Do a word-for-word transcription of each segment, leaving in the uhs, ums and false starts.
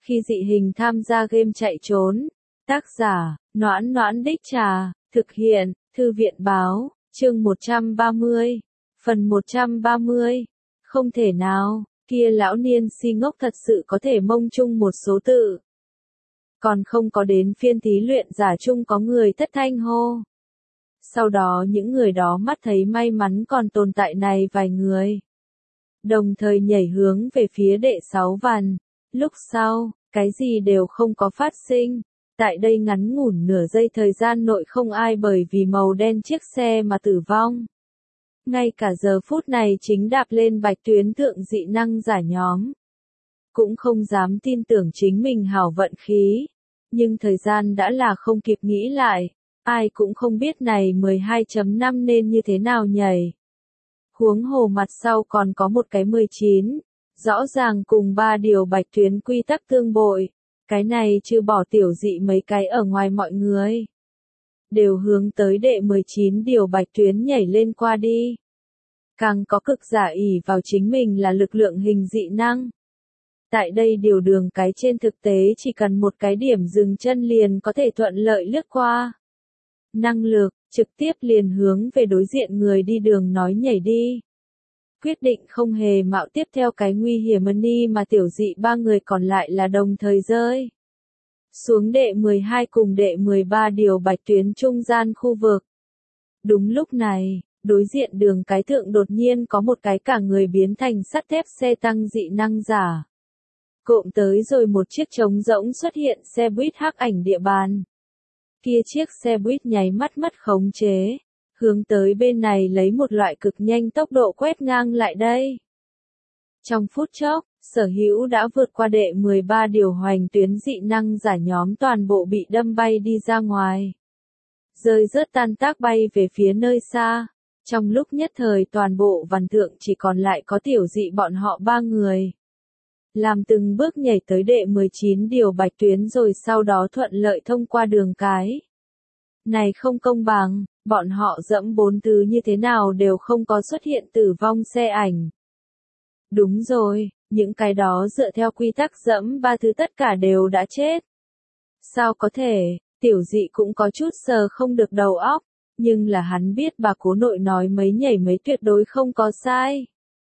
Khi dị hình tham gia game chạy trốn. Tác giả, Noãn Noãn Đích Trà, thực hiện, Thư viện Báo, chương một trăm ba mươi, phần một trăm ba mươi. Không thể nào, kia lão niên si ngốc thật sự có thể mông chung một số tự. Còn không có đến phiên thí luyện giả chung có người thất thanh hô. Sau đó những người đó mắt thấy may mắn còn tồn tại này vài người. Đồng thời nhảy hướng về phía đệ sáu vằn. Lúc sau, cái gì đều không có phát sinh. Tại đây ngắn ngủn nửa giây thời gian nội không ai bởi vì màu đen chiếc xe mà tử vong. Ngay cả giờ phút này chính đạp lên bạch tuyến thượng dị năng giả nhóm. Cũng không dám tin tưởng chính mình hảo vận khí. Nhưng thời gian đã là không kịp nghĩ lại. Ai cũng không biết này mười hai chấm năm nên như thế nào nhảy. Huống hồ mặt sau còn có một cái mười chín. Rõ ràng cùng ba điều bạch tuyến quy tắc tương bội. Cái này chưa bỏ tiểu dị mấy cái ở ngoài mọi người. Đều hướng tới đệ mười chín điều bạch tuyến nhảy lên qua đi. Càng có cực giả ỷ vào chính mình là lực lượng hình dị năng. Tại đây điều đường cái trên thực tế chỉ cần một cái điểm dừng chân liền có thể thuận lợi lướt qua. Năng lực, trực tiếp liền hướng về đối diện người đi đường nói nhảy đi. Quyết định không hề mạo tiếp theo cái nguy hiểm ni mà tiểu dị ba người còn lại là đồng thời rơi. Xuống đệ mười hai cùng đệ mười ba điều bạch tuyến trung gian khu vực. Đúng lúc này, đối diện đường cái thượng đột nhiên có một cái cả người biến thành sắt thép xe tăng dị năng giả. Cộm tới rồi một chiếc trống rỗng xuất hiện xe buýt hắc ảnh địa bàn. Kia chiếc xe buýt nháy mắt mất khống chế. Hướng tới bên này lấy một loại cực nhanh tốc độ quét ngang lại đây. Trong phút chốc, sở hữu đã vượt qua đệ mười ba điều hoành tuyến dị năng giả nhóm toàn bộ bị đâm bay đi ra ngoài. Rơi rớt tan tác bay về phía nơi xa. Trong lúc nhất thời toàn bộ vằn thượng chỉ còn lại có tiểu dị bọn họ ba người. Làm từng bước nhảy tới đệ mười chín điều bạch tuyến rồi sau đó thuận lợi thông qua đường cái. Này không công bằng, bọn họ dẫm bốn thứ như thế nào đều không có xuất hiện tử vong xe ảnh. Đúng rồi, những cái đó dựa theo quy tắc dẫm ba thứ tất cả đều đã chết. Sao có thể, tiểu dị cũng có chút sờ không được đầu óc, nhưng là hắn biết bà cố nội nói mấy nhảy mấy tuyệt đối không có sai.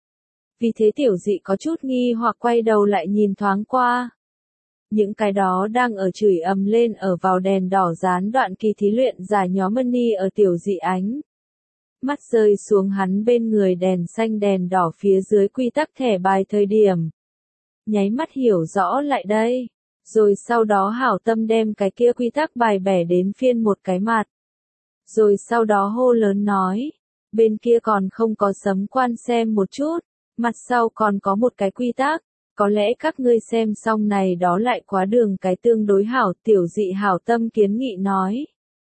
Vì thế tiểu dị có chút nghi hoặc quay đầu lại nhìn thoáng qua. Những cái đó đang ở chửi ầm lên ở vào đèn đỏ gián đoạn kỳ thí luyện giả nhóm Money ở tiểu dị ánh. Mắt rơi xuống hắn bên người đèn xanh đèn đỏ phía dưới quy tắc thẻ bài thời điểm. Nháy mắt hiểu rõ lại đây. Rồi sau đó hảo tâm đem cái kia quy tắc bài bẻ đến phiên một cái mặt. Rồi sau đó hô lớn nói. Bên kia còn không có sấm quan xem một chút. Mặt sau còn có một cái quy tắc. Có lẽ các ngươi xem xong này đó lại quá đường cái tương đối hảo tiểu dị hảo tâm kiến nghị nói.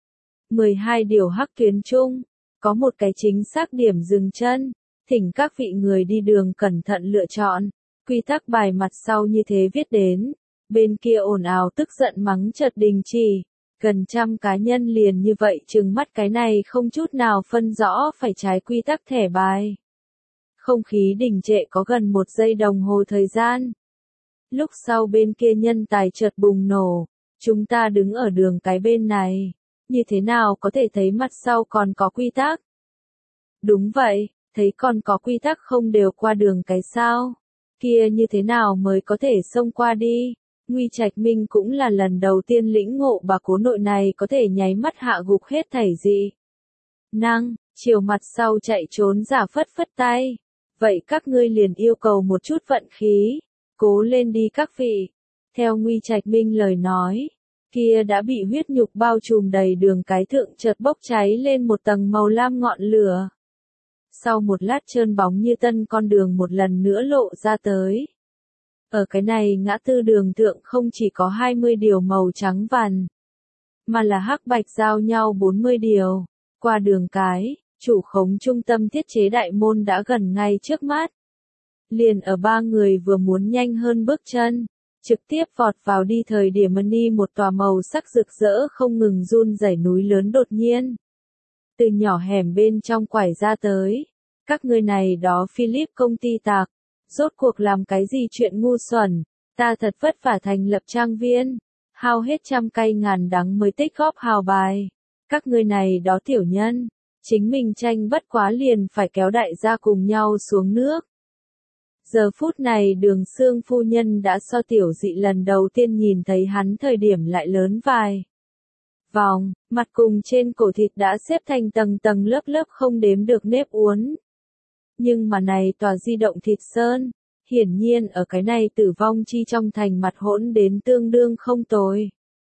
mười hai điều hắc tuyến chung. Có một cái chính xác điểm dừng chân. Thỉnh các vị người đi đường cẩn thận lựa chọn. Quy tắc bài mặt sau như thế viết đến. Bên kia ồn ào tức giận mắng chợt đình chỉ. Gần trăm cá nhân liền như vậy trừng mắt cái này không chút nào phân rõ phải trái quy tắc thẻ bài. Không khí đình trệ có gần một giây đồng hồ thời gian. Lúc sau bên kia nhân tài chợt bùng nổ. Chúng ta đứng ở đường cái bên này. Như thế nào có thể thấy mặt sau còn có quy tắc? Đúng vậy, thấy còn có quy tắc không đều qua đường cái sao? Kia như thế nào mới có thể xông qua đi? Nguy Trạch Minh cũng là lần đầu tiên lĩnh ngộ bà cố nội này có thể nháy mắt hạ gục hết thảy dị năng, chiều mặt sau chạy trốn giả phất phất tay. Vậy các ngươi liền yêu cầu một chút vận khí, cố lên đi các vị. Theo Nguy Trạch Minh lời nói, kia đã bị huyết nhục bao trùm đầy đường cái thượng chợt bốc cháy lên một tầng màu lam ngọn lửa. Sau một lát trơn bóng như tân con đường một lần nữa lộ ra tới. Ở cái này ngã tư đường thượng không chỉ có hai mươi điều màu trắng vằn, mà là hắc bạch giao nhau bốn mươi điều. Qua đường cái, chủ khống trung tâm thiết chế đại môn đã gần ngay trước mắt. Liền ở ba người vừa muốn nhanh hơn bước chân, trực tiếp vọt vào đi thời điểm Money một tòa màu sắc rực rỡ không ngừng run rẩy núi lớn đột nhiên. Từ nhỏ hẻm bên trong quải ra tới. Các ngươi này đó Philip công ty tạc. Rốt cuộc làm cái gì chuyện ngu xuẩn. Ta thật vất vả thành lập trang viên, hao hết trăm cây ngàn đắng mới tích góp hào bài. Các ngươi này đó tiểu nhân, chính mình tranh bất quá liền phải kéo đại gia cùng nhau xuống nước. Giờ phút này Đường Xương phu nhân đã so Tiểu Dị lần đầu tiên nhìn thấy hắn thời điểm lại lớn vài vòng, mặt cùng trên cổ thịt đã xếp thành tầng tầng lớp lớp không đếm được nếp uốn. Nhưng mà này tòa di động thịt sơn, hiển nhiên ở cái này tử vong chi trong thành mặt hỗn đến tương đương không tồi.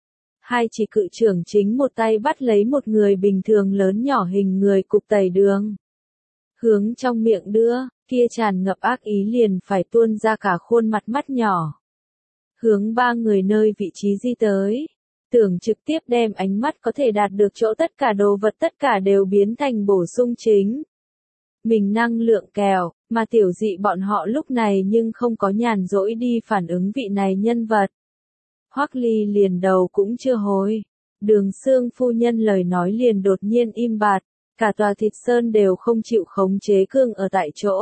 Hai chỉ cự trưởng chính một tay bắt lấy một người bình thường lớn nhỏ hình người cục tẩy đường. Hướng trong miệng đưa, kia tràn ngập ác ý liền phải tuôn ra cả khuôn mặt mắt nhỏ. Hướng ba người nơi vị trí di tới, tưởng trực tiếp đem ánh mắt có thể đạt được chỗ tất cả đồ vật tất cả đều biến thành bổ sung chính. Mình năng lượng kèo, mà Tiểu Dị bọn họ lúc này nhưng không có nhàn rỗi đi phản ứng vị này nhân vật. Hoắc Ly liền đầu cũng chưa hồi, Đường Xương phu nhân lời nói liền đột nhiên im bặt, cả tòa thịt sơn đều không chịu khống chế cương ở tại chỗ.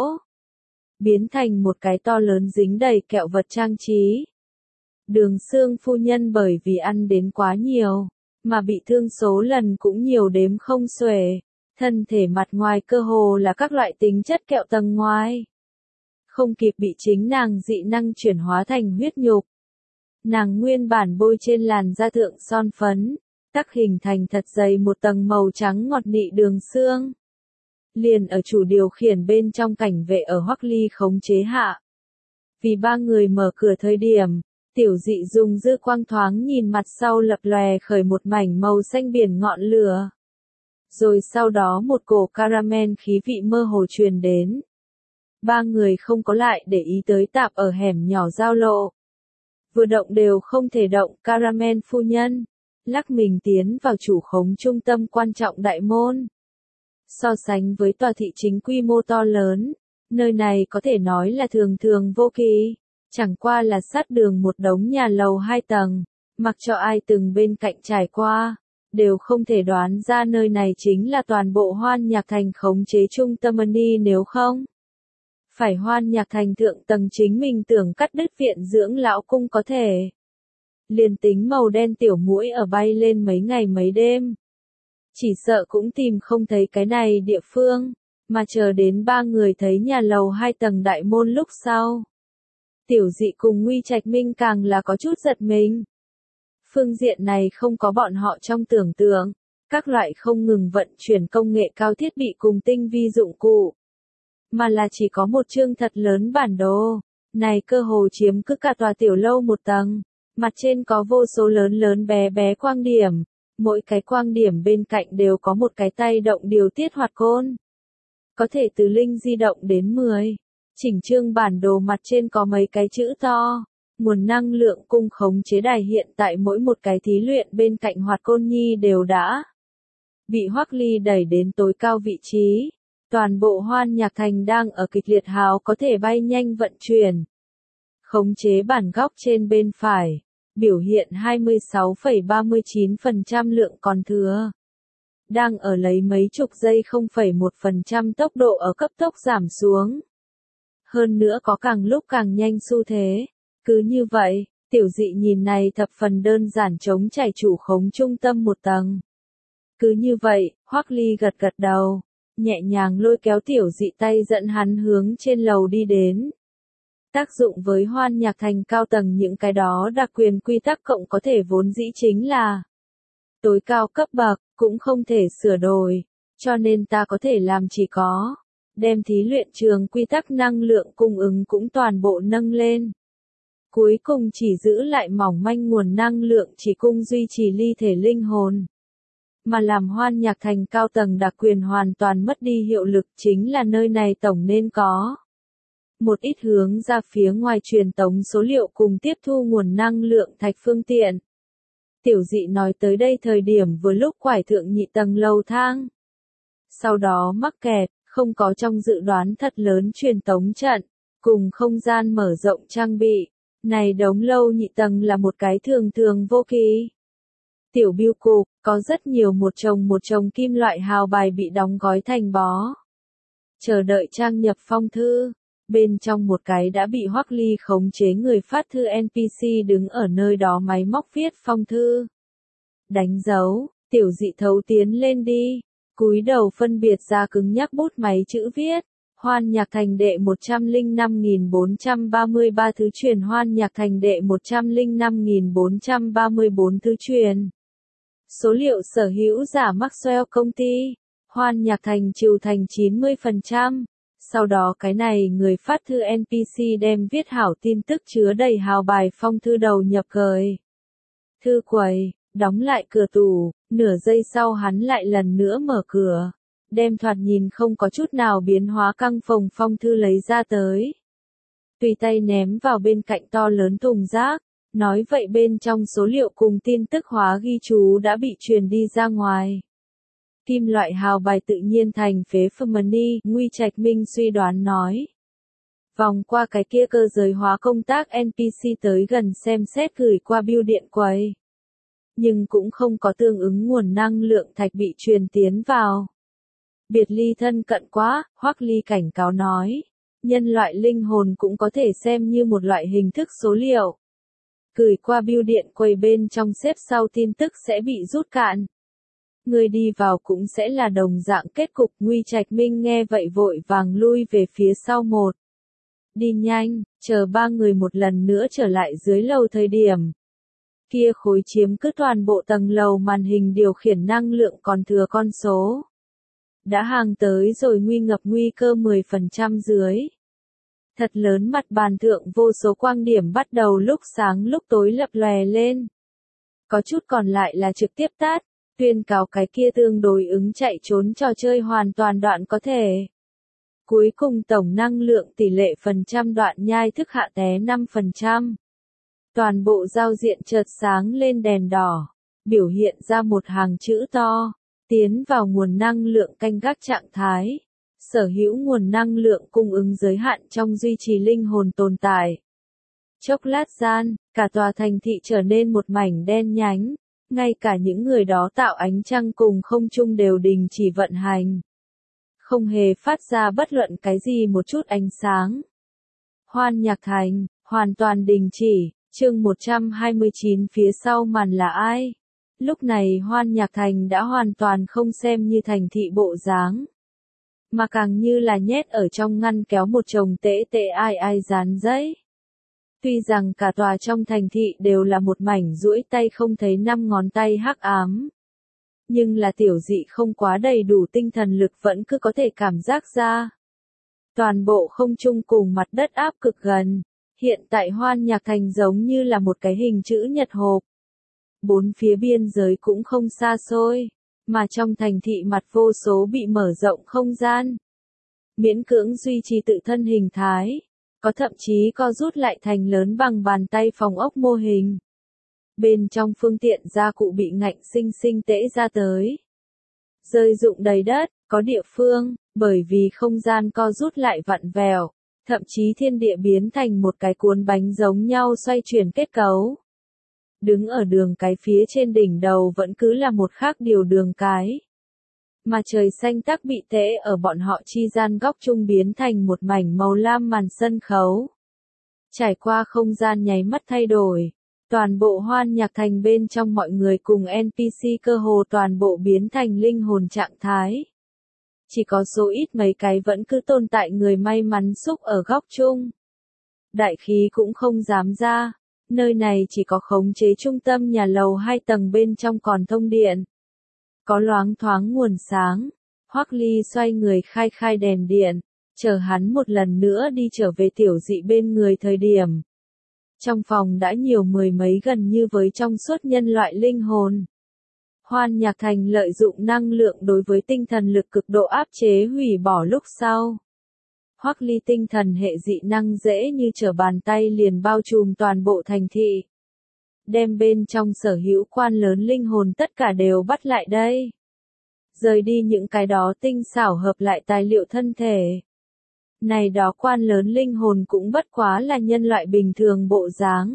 Biến thành một cái to lớn dính đầy kẹo vật trang trí. Đường Xương phu nhân bởi vì ăn đến quá nhiều, mà bị thương số lần cũng nhiều đếm không xuể. Thân thể mặt ngoài cơ hồ là các loại tính chất kẹo tầng ngoài. Không kịp bị chính nàng dị năng chuyển hóa thành huyết nhục. Nàng nguyên bản bôi trên làn da thượng son phấn, tắc hình thành thật dày một tầng màu trắng ngọt nị đường xương. Liền ở chủ điều khiển bên trong cảnh vệ ở Hoắc Ly khống chế hạ. Vì ba người mở cửa thời điểm, Tiểu Dị dùng dư quang thoáng nhìn mặt sau lập lòe khởi một mảnh màu xanh biển ngọn lửa. Rồi sau đó một cổ caramel khí vị mơ hồ truyền đến. Ba người không có lại để ý tới tạp ở hẻm nhỏ giao lộ. Vừa động đều không thể động, caramel phu nhân lắc mình tiến vào chủ khống trung tâm quan trọng đại môn. So sánh với tòa thị chính quy mô to lớn, nơi này có thể nói là thường thường vô kỳ, chẳng qua là sát đường một đống nhà lầu hai tầng, mặc cho ai từng bên cạnh trải qua, đều không thể đoán ra nơi này chính là toàn bộ Hoan Nhạc Thành khống chế trung tâm đi nếu không. Phải Hoan Nhạc Thành thượng tầng chính mình tưởng cắt đứt viện dưỡng lão cung có thể. Liền tính màu đen tiểu muỗi ở bay lên mấy ngày mấy đêm. Chỉ sợ cũng tìm không thấy cái này địa phương, mà chờ đến ba người thấy nhà lầu hai tầng đại môn lúc sau. Tiểu Dị cùng Nguy Trạch Minh càng là có chút giật mình. Phương diện này không có bọn họ trong tưởng tượng, các loại không ngừng vận chuyển công nghệ cao thiết bị cùng tinh vi dụng cụ. Mà là chỉ có một chương thật lớn bản đồ, này cơ hồ chiếm cứ cả tòa tiểu lâu một tầng, mặt trên có vô số lớn lớn bé bé quang điểm, mỗi cái quang điểm bên cạnh đều có một cái tay động điều tiết hoạt côn. Có thể từ linh di động đến mười, chỉnh chương bản đồ mặt trên có mấy cái chữ to. Nguồn năng lượng cung khống chế đài hiện tại mỗi một cái thí luyện bên cạnh hoạt côn nhi đều đã bị Hoắc Ly đẩy đến tối cao vị trí. Toàn bộ Hoan Nhạc Thành đang ở kịch liệt hào có thể bay nhanh vận chuyển. Khống chế bản góc trên bên phải, biểu hiện hai mươi sáu phẩy ba mươi chín phần trăm lượng còn thừa. Đang ở lấy mấy chục giây không phẩy một phần trăm tốc độ ở cấp tốc giảm xuống. Hơn nữa có càng lúc càng nhanh xu thế. Cứ như vậy, Tiểu Dị nhìn này thập phần đơn giản chống chảy chủ khống trung tâm một tầng. Cứ như vậy, Hoắc Ly gật gật đầu, nhẹ nhàng lôi kéo Tiểu Dị tay dẫn hắn hướng trên lầu đi đến. Tác dụng với Hoan Nhạc Thành cao tầng những cái đó đặc quyền quy tắc cộng có thể vốn dĩ chính là tối cao cấp bậc, cũng không thể sửa đổi, cho nên ta có thể làm chỉ có đem thí luyện trường quy tắc năng lượng cung ứng cũng toàn bộ nâng lên. Cuối cùng chỉ giữ lại mỏng manh nguồn năng lượng chỉ cung duy trì ly thể linh hồn. Mà làm Hoan Nhạc Thành cao tầng đặc quyền hoàn toàn mất đi hiệu lực chính là nơi này tổng nên có. Một ít hướng ra phía ngoài truyền tống số liệu cùng tiếp thu nguồn năng lượng thạch phương tiện. Tiểu Dị nói tới đây thời điểm vừa lúc quải thượng nhị tầng lầu thang. Sau đó mắc kẹt, không có trong dự đoán thật lớn truyền tống trận, cùng không gian mở rộng trang bị. Này đống lâu nhị tầng là một cái thường thường vô kỳ. Tiểu biêu cục, có rất nhiều một chồng một chồng kim loại hào bài bị đóng gói thành bó. Chờ đợi trang nhập phong thư. Bên trong một cái đã bị Hoắc Ly khống chế người phát thư en pê xê đứng ở nơi đó máy móc viết phong thư. Đánh dấu, tiểu dị thấu tiến lên đi, cúi đầu phân biệt ra cứng nhắc bút máy chữ viết. Hoan Nhạc Thành đệ một trăm lẻ năm nghìn bốn trăm ba mươi ba thứ truyền Hoan Nhạc Thành đệ một trăm lẻ năm nghìn bốn trăm ba mươi bốn thứ truyền. Số liệu sở hữu giả Maxwell công ty, Hoan Nhạc Thành trừ thành chín mươi phần trăm. Sau đó cái này người phát thư en pê xê đem viết hảo tin tức chứa đầy hào bài phong thư đầu nhập cời. Thư quầy, đóng lại cửa tủ, nửa giây sau hắn lại lần nữa mở cửa. Đem thoạt nhìn không có chút nào biến hóa căng phồng phong thư lấy ra tới. Tùy tay ném vào bên cạnh to lớn thùng rác, nói vậy bên trong số liệu cùng tin tức hóa ghi chú đã bị truyền đi ra ngoài. Kim loại hào bài tự nhiên thành phế Fermani, Nguy Trạch Minh suy đoán nói. Vòng qua cái kia cơ giới hóa công tác en pê xê tới gần xem xét gửi qua bưu điện quầy. Nhưng cũng không có tương ứng nguồn năng lượng thạch bị truyền tiến vào. Biệt ly thân cận quá, Hoắc Ly cảnh cáo nói. Nhân loại linh hồn cũng có thể xem như một loại hình thức số liệu. Gửi qua bưu điện quầy bên trong xếp sau tin tức sẽ bị rút cạn. Người đi vào cũng sẽ là đồng dạng kết cục. Nguy Trạch Minh nghe vậy vội vàng lui về phía sau một. Đi nhanh, chờ ba người một lần nữa trở lại dưới lầu thời điểm. Kia khối chiếm cứ toàn bộ tầng lầu màn hình điều khiển năng lượng còn thừa con số. Đã hàng tới rồi nguy ngập nguy cơ mười phần trăm dưới. Thật lớn mặt bàn thượng vô số quang điểm bắt đầu lúc sáng lúc tối lập lòe lên. Có chút còn lại là trực tiếp tắt, tuyên cáo cái kia tương đối ứng chạy trốn trò chơi hoàn toàn đoạn có thể. Cuối cùng tổng năng lượng tỷ lệ phần trăm đoạn nhai thức hạ té năm phần trăm. Toàn bộ giao diện chợt sáng lên đèn đỏ, biểu hiện ra một hàng chữ to. Tiến vào nguồn năng lượng canh gác trạng thái. Sở hữu nguồn năng lượng cung ứng giới hạn trong duy trì linh hồn tồn tại. Chốc lát gian, cả tòa thành thị trở nên một mảnh đen nhánh. Ngay cả những người đó tạo ánh trăng cùng không trung đều đình chỉ vận hành. Không hề phát ra bất luận cái gì một chút ánh sáng. Hoan Nhạc Thành, hoàn toàn đình chỉ, chương một trăm hai mươi chín phía sau màn là ai? Lúc này Hoan Nhạc Thành đã hoàn toàn không xem như thành thị bộ dáng. Mà càng như là nhét ở trong ngăn kéo một chồng tễ tệ ai ai dán giấy. Tuy rằng cả tòa trong thành thị đều là một mảnh duỗi tay không thấy năm ngón tay hắc ám. Nhưng là tiểu dị không quá đầy đủ tinh thần lực vẫn cứ có thể cảm giác ra. Toàn bộ không trung cùng mặt đất áp cực gần. Hiện tại Hoan Nhạc Thành giống như là một cái hình chữ nhật hộp. Bốn phía biên giới cũng không xa xôi, mà trong thành thị mặt vô số bị mở rộng không gian. Miễn cưỡng duy trì tự thân hình thái, có thậm chí co rút lại thành lớn bằng bàn tay phòng ốc mô hình. Bên trong phương tiện gia cụ bị ngạnh sinh sinh tễ ra tới. Rơi rụng đầy đất, có địa phương, bởi vì không gian co rút lại vặn vẹo, thậm chí thiên địa biến thành một cái cuốn bánh giống nhau xoay chuyển kết cấu. Đứng ở đường cái phía trên đỉnh đầu vẫn cứ là một khác điều đường cái. Mà trời xanh tắc bị tễ ở bọn họ chi gian góc trung biến thành một mảnh màu lam màn sân khấu. Trải qua không gian nháy mắt thay đổi, toàn bộ Hoan Nhạc Thành bên trong mọi người cùng en pê xê cơ hồ toàn bộ biến thành linh hồn trạng thái. Chỉ có số ít mấy cái vẫn cứ tồn tại người may mắn xúc ở góc chung. Đại khí cũng không dám ra. Nơi này chỉ có khống chế trung tâm nhà lầu hai tầng bên trong còn thông điện. Có loáng thoáng nguồn sáng. Hoắc Ly xoay người khai khai đèn điện, chờ hắn một lần nữa đi trở về tiểu dị bên người thời điểm. Trong phòng đã nhiều mười mấy gần như với trong suốt nhân loại linh hồn. Hoan Nhạc Thành lợi dụng năng lượng đối với tinh thần lực cực độ áp chế hủy bỏ lúc sau. Hoắc Ly tinh thần hệ dị năng dễ như trở bàn tay liền bao trùm toàn bộ thành thị. Đem bên trong sở hữu quan lớn linh hồn tất cả đều bắt lại đây. Rời đi những cái đó tinh xảo hợp lại tài liệu thân thể. Này đó quan lớn linh hồn cũng bất quá là nhân loại bình thường bộ dáng.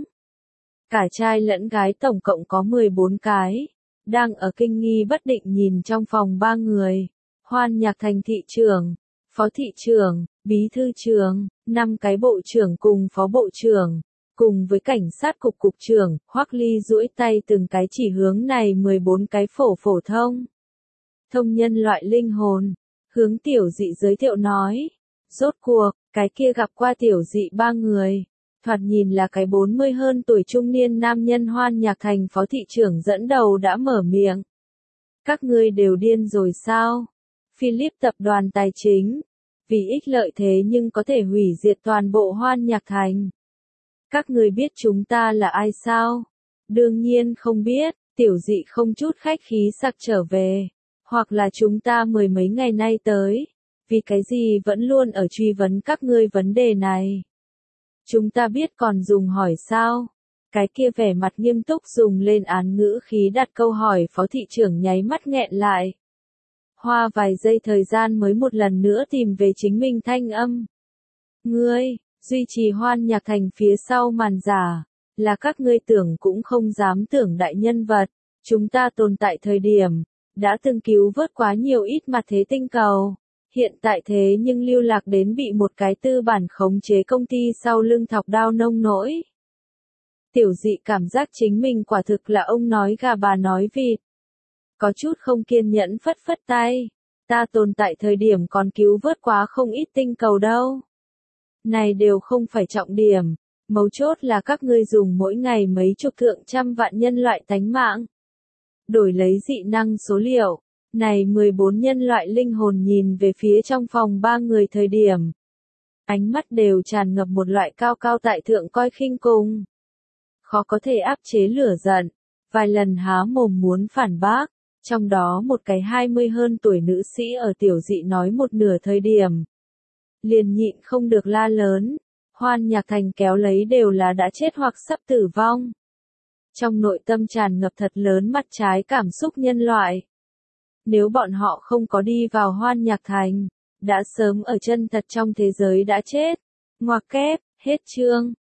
Cả trai lẫn gái tổng cộng có mười bốn cái. Đang ở kinh nghi bất định nhìn trong phòng ba người. Hoan Nhạc Thành thị trưởng. phó thị trưởng, bí thư trưởng, năm cái bộ trưởng cùng phó bộ trưởng, cùng với cảnh sát cục cục trưởng, Hoắc Ly duỗi tay từng cái chỉ hướng này mười bốn cái phổ phổ thông. Thông nhân loại linh hồn, hướng tiểu dị giới thiệu nói. Rốt cuộc, cái kia gặp qua tiểu dị ba người, thoạt nhìn là cái bốn mươi hơn tuổi trung niên nam nhân Hoan Nhạc Thành phó thị trưởng dẫn đầu đã mở miệng. Các ngươi đều điên rồi sao? Philip tập đoàn tài chính, vì ích lợi thế nhưng có thể hủy diệt toàn bộ Hoan Nhạc Thành. Các ngươi biết chúng ta là ai sao? Đương nhiên không biết, tiểu dị không chút khách khí sặc trở về. Hoặc là chúng ta mười mấy ngày nay tới, vì cái gì vẫn luôn ở truy vấn các ngươi vấn đề này. Chúng ta biết còn dùng hỏi sao? Cái kia vẻ mặt nghiêm túc dùng lên án ngữ khí đặt câu hỏi phó thị trưởng nháy mắt nghẹn lại. Hoa vài giây thời gian mới một lần nữa tìm về chính mình thanh âm. Ngươi, duy trì Hoan Nhạc Thành phía sau màn giả, là các ngươi tưởng cũng không dám tưởng đại nhân vật. Chúng ta tồn tại thời điểm, đã từng cứu vớt quá nhiều ít mặt thế tinh cầu. Hiện tại thế nhưng lưu lạc đến bị một cái tư bản khống chế công ty sau lưng thọc đao nông nỗi. Tiểu dị cảm giác chính mình quả thực là ông nói gà bà nói vịt. Có chút không kiên nhẫn phất phất tay. Ta tồn tại thời điểm còn cứu vớt quá không ít tinh cầu đâu. Này đều không phải trọng điểm. Mấu chốt là các ngươi dùng mỗi ngày mấy chục thượng trăm vạn nhân loại tánh mạng. Đổi lấy dị năng số liệu. Này mười bốn nhân loại linh hồn nhìn về phía trong phòng ba người thời điểm. Ánh mắt đều tràn ngập một loại cao cao tại thượng coi khinh cùng. Khó có thể áp chế lửa giận. Vài lần há mồm muốn phản bác. Trong đó một cái hai mươi hơn tuổi nữ sĩ ở tiểu dị nói một nửa thời điểm. Liền nhịn không được la lớn. Hoan Nhạc Thành kéo lấy đều là đã chết hoặc sắp tử vong. Trong nội tâm tràn ngập thật lớn mặt trái cảm xúc nhân loại. Nếu bọn họ không có đi vào Hoan Nhạc Thành, đã sớm ở chân thật trong thế giới đã chết. Ngoặc kép, hết chương.